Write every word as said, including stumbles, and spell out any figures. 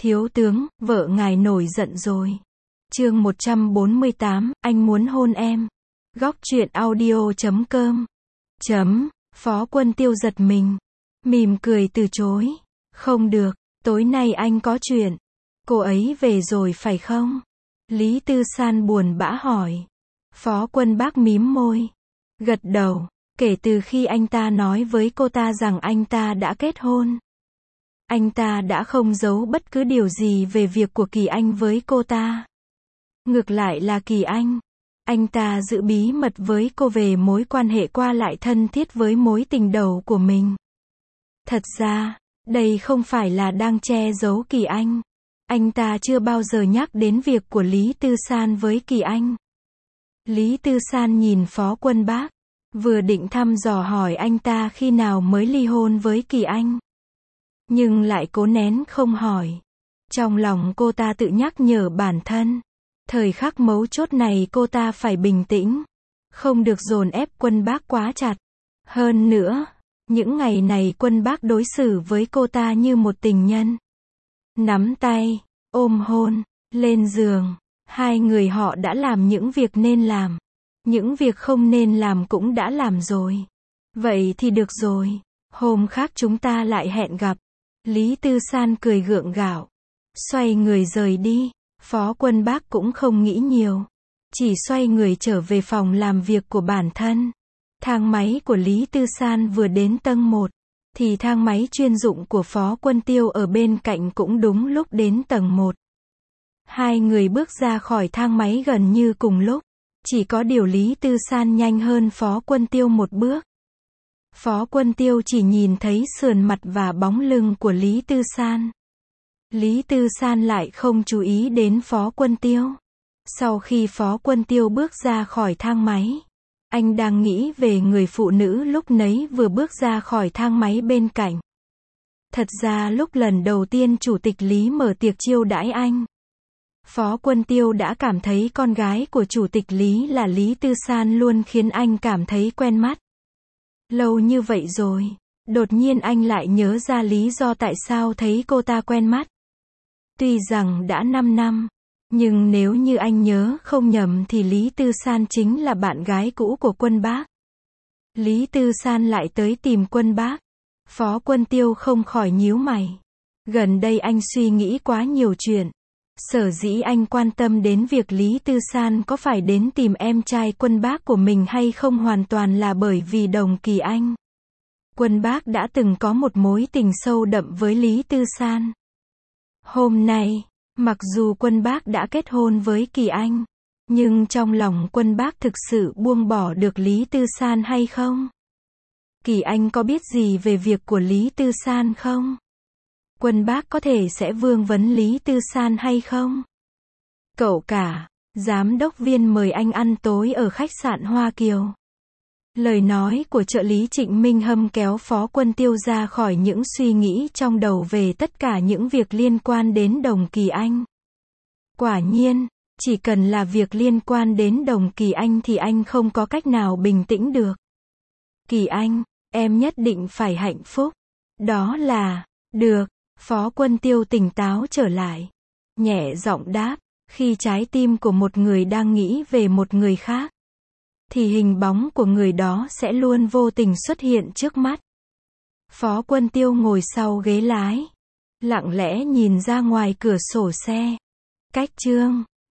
Thiếu tướng, vợ ngài nổi giận rồi. Chương một trăm bốn mươi tám, anh muốn hôn em. Góc truyện audio chấm com. Chấm, Phó Quân Tiêu giật mình. Mỉm cười từ chối. Không được, tối nay anh có chuyện. Cô ấy về rồi phải không? Lý Tư San buồn bã hỏi. Phó Quân Bác mím môi. Gật đầu, kể từ khi anh ta nói với cô ta rằng anh ta đã kết hôn. Anh ta đã không giấu bất cứ điều gì về việc của Kỳ Anh với cô ta. Ngược lại là Kỳ Anh. Anh ta giữ bí mật với cô về mối quan hệ qua lại thân thiết với mối tình đầu của mình. Thật ra, đây không phải là đang che giấu Kỳ Anh. Anh ta chưa bao giờ nhắc đến việc của Lý Tư San với Kỳ Anh. Lý Tư San nhìn Phó Quân Bác, vừa định thăm dò hỏi anh ta khi nào mới ly hôn với Kỳ Anh. Nhưng lại cố nén không hỏi. Trong lòng cô ta tự nhắc nhở bản thân. Thời khắc mấu chốt này cô ta phải bình tĩnh. Không được dồn ép Quân Bác quá chặt. Hơn nữa, những ngày này Quân Bác đối xử với cô ta như một tình nhân. Nắm tay, ôm hôn, lên giường. Hai người họ đã làm những việc nên làm. Những việc không nên làm cũng đã làm rồi. Vậy thì được rồi. Hôm khác chúng ta lại hẹn gặp. Lý Tư San cười gượng gạo. Xoay người rời đi. Phó Quân Bác cũng không nghĩ nhiều. Chỉ xoay người trở về phòng làm việc của bản thân. Thang máy của Lý Tư San vừa đến tầng một. Thì thang máy chuyên dụng của Phó Quân Tiêu ở bên cạnh cũng đúng lúc đến tầng một. Hai người bước ra khỏi thang máy gần như cùng lúc. Chỉ có điều Lý Tư San nhanh hơn Phó Quân Tiêu một bước. Phó Quân Tiêu chỉ nhìn thấy sườn mặt và bóng lưng của Lý Tư San. Lý Tư San lại không chú ý đến Phó Quân Tiêu. Sau khi Phó Quân Tiêu bước ra khỏi thang máy, anh đang nghĩ về người phụ nữ lúc nấy vừa bước ra khỏi thang máy bên cạnh. Thật ra lúc lần đầu tiên Chủ tịch Lý mở tiệc chiêu đãi anh, Phó Quân Tiêu đã cảm thấy con gái của Chủ tịch Lý là Lý Tư San luôn khiến anh cảm thấy quen mắt. Lâu như vậy rồi, đột nhiên anh lại nhớ ra lý do tại sao thấy cô ta quen mắt. Tuy rằng đã năm năm, nhưng nếu như anh nhớ không nhầm thì Lý Tư San chính là bạn gái cũ của Quân Bác. Lý Tư San lại tới tìm Quân Bác. Phó Quân Tiêu không khỏi nhíu mày. Gần đây anh suy nghĩ quá nhiều chuyện. Sở dĩ anh quan tâm đến việc Lý Tư San có phải đến tìm em trai Quân Bác của mình hay không hoàn toàn là bởi vì Đồng Kỳ Anh. Quân Bác đã từng có một mối tình sâu đậm với Lý Tư San. Hôm nay, mặc dù Quân Bác đã kết hôn với Kỳ Anh, nhưng trong lòng Quân Bác thực sự buông bỏ được Lý Tư San hay không? Kỳ Anh có biết gì về việc của Lý Tư San không? Quân Bác có thể sẽ vương vấn Lý Tư San hay không? Cậu cả, giám đốc Viên mời anh ăn tối ở khách sạn Hoa Kiều. Lời nói của trợ lý Trịnh Minh Hâm kéo Phó Quân Tiêu ra khỏi những suy nghĩ trong đầu về tất cả những việc liên quan đến Đồng Kỳ Anh. Quả nhiên, chỉ cần là việc liên quan đến Đồng Kỳ Anh thì anh không có cách nào bình tĩnh được. Kỳ Anh, em nhất định phải hạnh phúc. Đó là, được. Phó Quân Tiêu tỉnh táo trở lại. Nhẹ giọng đáp, khi trái tim của một người đang nghĩ về một người khác, thì hình bóng của người đó sẽ luôn vô tình xuất hiện trước mắt. Phó Quân Tiêu ngồi sau ghế lái, lặng lẽ nhìn ra ngoài cửa sổ xe. Cách chương